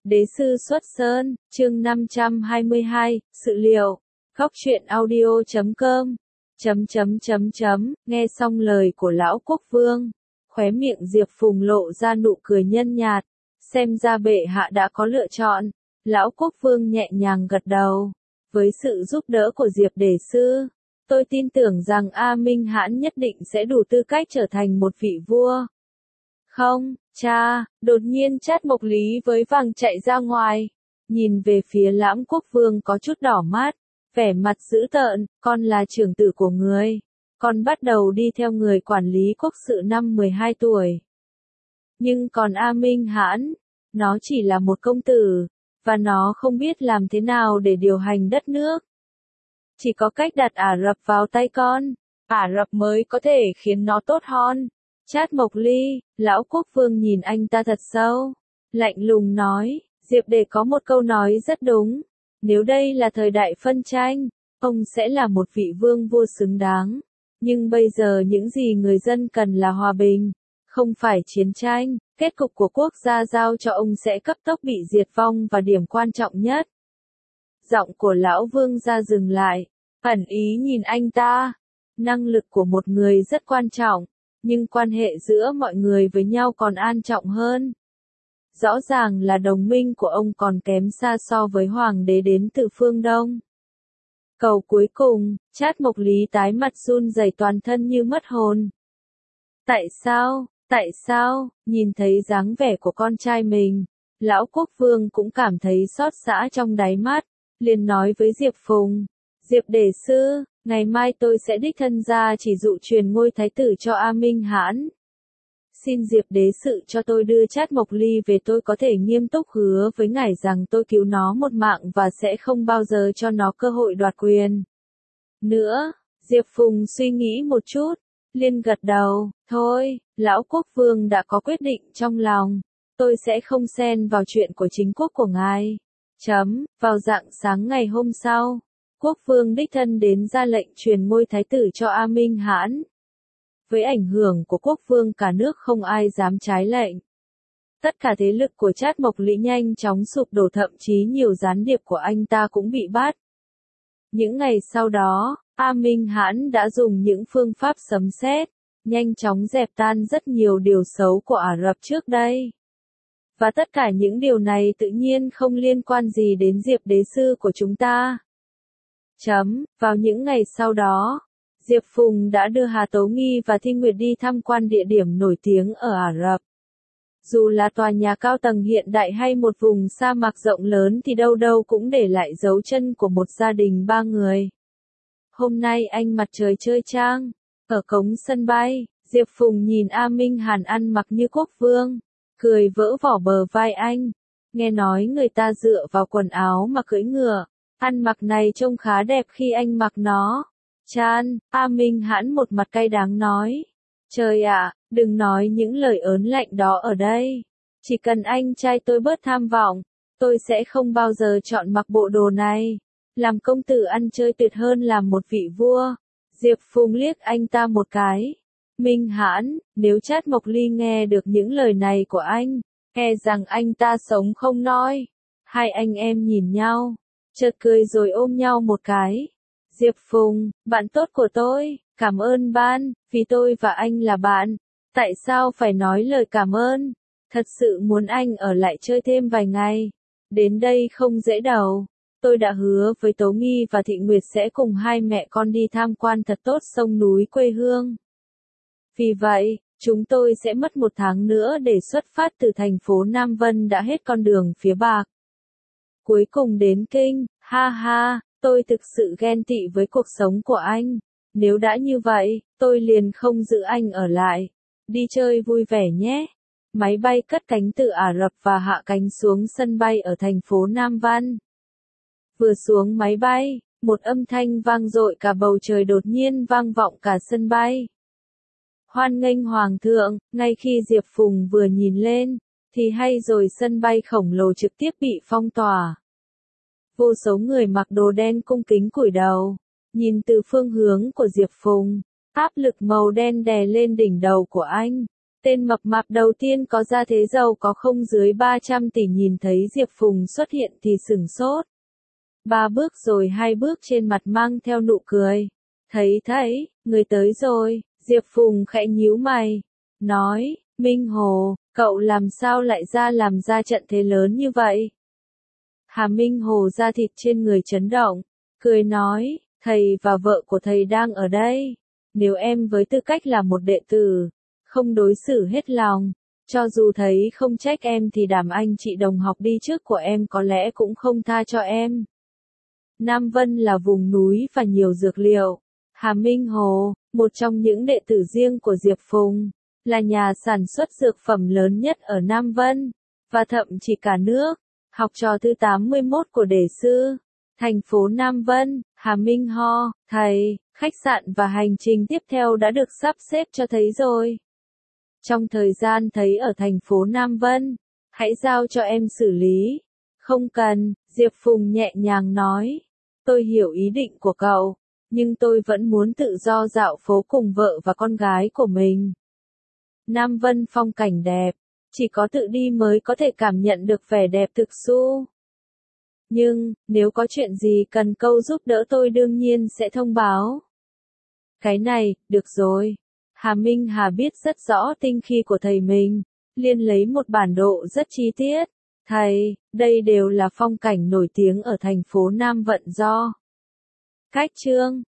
Đế sư xuất sơn, chương 522, sự liệu. Góc truyện audio.com. Nghe xong lời của lão quốc vương, khóe miệng Diệp Phùng lộ ra nụ cười nhân nhạt, xem ra bệ hạ đã có lựa chọn. Lão quốc vương nhẹ nhàng gật đầu. Với sự giúp đỡ của Diệp đế sư, tôi tin tưởng rằng A Minh Hãn nhất định sẽ đủ tư cách trở thành một vị vua. Không, cha, đột nhiên Trát Mộc Lý với vàng chạy ra ngoài, nhìn về phía Lãm Quốc Vương có chút đỏ mắt, vẻ mặt dữ tợn, con là trưởng tử của người, con bắt đầu đi theo người quản lý quốc sự năm 12 tuổi. Nhưng còn A Minh Hãn, nó chỉ là một công tử, và nó không biết làm thế nào để điều hành đất nước. Chỉ có cách đặt Ả Rập vào tay con, Ả Rập mới có thể khiến nó tốt hơn. Trát Mộc Ly, lão quốc vương nhìn anh ta thật sâu, lạnh lùng nói, Diệp Đề có một câu nói rất đúng, nếu đây là thời đại phân tranh, ông sẽ là một vị vương vua xứng đáng, nhưng bây giờ những gì người dân cần là hòa bình, không phải chiến tranh, kết cục của quốc gia giao cho ông sẽ cấp tốc bị diệt vong và điểm quan trọng nhất. Giọng của lão vương gia dừng lại, ẩn ý nhìn anh ta, năng lực của một người rất quan trọng. Nhưng quan hệ giữa mọi người với nhau còn an trọng hơn. Rõ ràng là đồng minh của ông còn kém xa so với hoàng đế đến từ phương Đông. Câu cuối cùng, Trát Mộc Lý tái mặt run rẩy toàn thân như mất hồn. Tại sao, nhìn thấy dáng vẻ của con trai mình, lão quốc vương cũng cảm thấy xót xa trong đáy mắt, liền nói với Diệp Phùng, Diệp đế sư, ngày mai tôi sẽ đích thân ra chỉ dụ truyền ngôi thái tử cho A Minh Hãn. Xin Diệp đế sự cho tôi đưa Trát Mộc Ly về, tôi có thể nghiêm túc hứa với ngài rằng tôi cứu nó một mạng và sẽ không bao giờ cho nó cơ hội đoạt quyền. Nữa, Diệp Phùng suy nghĩ một chút, liền gật đầu, thôi, lão quốc vương đã có quyết định trong lòng, tôi sẽ không xen vào chuyện của chính quốc của ngài. Vào rạng sáng ngày hôm sau, quốc vương đích thân đến ra lệnh truyền ngôi thái tử cho A Minh Hãn. Với ảnh hưởng của quốc vương cả nước không ai dám trái lệnh. Tất cả thế lực của Trát Mộc Lý nhanh chóng sụp đổ, thậm chí nhiều gián điệp của anh ta cũng bị bắt. Những ngày sau đó, A Minh Hãn đã dùng những phương pháp sấm sét, nhanh chóng dẹp tan rất nhiều điều xấu của Ả Rập trước đây. Và tất cả những điều này tự nhiên không liên quan gì đến Diệp đế sư của chúng ta. Vào những ngày sau đó, Diệp Phùng đã đưa Hà Tố Nghi và Thi Nguyệt đi tham quan địa điểm nổi tiếng ở Ả Rập. Dù là tòa nhà cao tầng hiện đại hay một vùng sa mạc rộng lớn thì đâu đâu cũng để lại dấu chân của một gia đình 3 người. Hôm nay ánh mặt trời chơi trang, ở cổng sân bay, Diệp Phùng nhìn A Minh Hàn ăn mặc như quốc vương, cười vỡ vỏ bờ vai anh. Nghe nói người ta dựa vào quần áo mà cưỡi ngựa. Ăn mặc này trông khá đẹp khi anh mặc nó. Chan, A Minh Hãn một mặt cay đắng nói. Trời ạ, đừng nói những lời ớn lạnh đó ở đây. Chỉ cần anh trai tôi bớt tham vọng, tôi sẽ không bao giờ chọn mặc bộ đồ này. Làm công tử ăn chơi tuyệt hơn làm một vị vua. Diệp Phùng liếc anh ta một cái. Minh Hãn, nếu Trát Mộc Ly nghe được những lời này của anh, e rằng anh ta sống không nói. Hai anh em nhìn nhau, chợt cười rồi ôm nhau một cái. Diệp Phùng, bạn tốt của tôi, cảm ơn bạn, vì tôi và anh là bạn. Tại sao phải nói lời cảm ơn? Thật sự muốn anh ở lại chơi thêm vài ngày. Đến đây không dễ đâu. Tôi đã hứa với Tố Nghi và Thị Nguyệt sẽ cùng hai mẹ con đi tham quan thật tốt sông núi quê hương. Vì vậy, chúng tôi sẽ mất 1 tháng nữa để xuất phát từ thành phố Nam Vân đã hết con đường phía Bạc. Cuối cùng đến Kinh, ha ha, tôi thực sự ghen tị với cuộc sống của anh. Nếu đã như vậy, tôi liền không giữ anh ở lại. Đi chơi vui vẻ nhé. Máy bay cất cánh từ Ả Rập và hạ cánh xuống sân bay ở thành phố Nam Văn. Vừa xuống máy bay, một âm thanh vang dội cả bầu trời đột nhiên vang vọng cả sân bay. Hoan nghênh Hoàng thượng, ngay khi Diệp Phùng vừa nhìn lên, thì hay rồi sân bay khổng lồ trực tiếp bị phong tỏa. Vô số người mặc đồ đen cung kính cúi đầu, nhìn từ phương hướng của Diệp Phùng, áp lực màu đen đè lên đỉnh đầu của anh. Tên mập mạp đầu tiên có gia thế giàu có không dưới 300 tỷ nhìn thấy Diệp Phùng xuất hiện thì sửng sốt. 3 bước rồi 2 bước trên mặt mang theo nụ cười. Thấy, người tới rồi, Diệp Phùng khẽ nhíu mày. Nói, Minh Hồ, cậu làm sao lại làm ra trận thế lớn như vậy? Hà Minh Hồ da thịt trên người chấn động, cười nói, thầy và vợ của thầy đang ở đây. Nếu em với tư cách là một đệ tử, không đối xử hết lòng, cho dù thấy không trách em thì đảm anh chị đồng học đi trước của em có lẽ cũng không tha cho em. Nam Vân là vùng núi và nhiều dược liệu. Hà Minh Hồ, một trong những đệ tử riêng của Diệp Phùng, là nhà sản xuất dược phẩm lớn nhất ở Nam Vân, và thậm chí cả nước. Học trò thứ 81 của đề sư, thành phố Nam Vân, Hà Minh Ho, thầy, khách sạn và hành trình tiếp theo đã được sắp xếp cho thầy rồi. Trong thời gian thầy ở thành phố Nam Vân, hãy giao cho em xử lý. Không cần, Diệp Phùng nhẹ nhàng nói. Tôi hiểu ý định của cậu, nhưng tôi vẫn muốn tự do dạo phố cùng vợ và con gái của mình. Nam Vân phong cảnh đẹp, chỉ có tự đi mới có thể cảm nhận được vẻ đẹp thực sự. Nhưng, nếu có chuyện gì cần cậu giúp đỡ tôi đương nhiên sẽ thông báo. Cái này, được rồi. Hà Minh Hà biết rất rõ tinh khí của thầy mình, liền lấy một bản đồ rất chi tiết. Thầy, đây đều là phong cảnh nổi tiếng ở thành phố Nam Vận do. Cách chương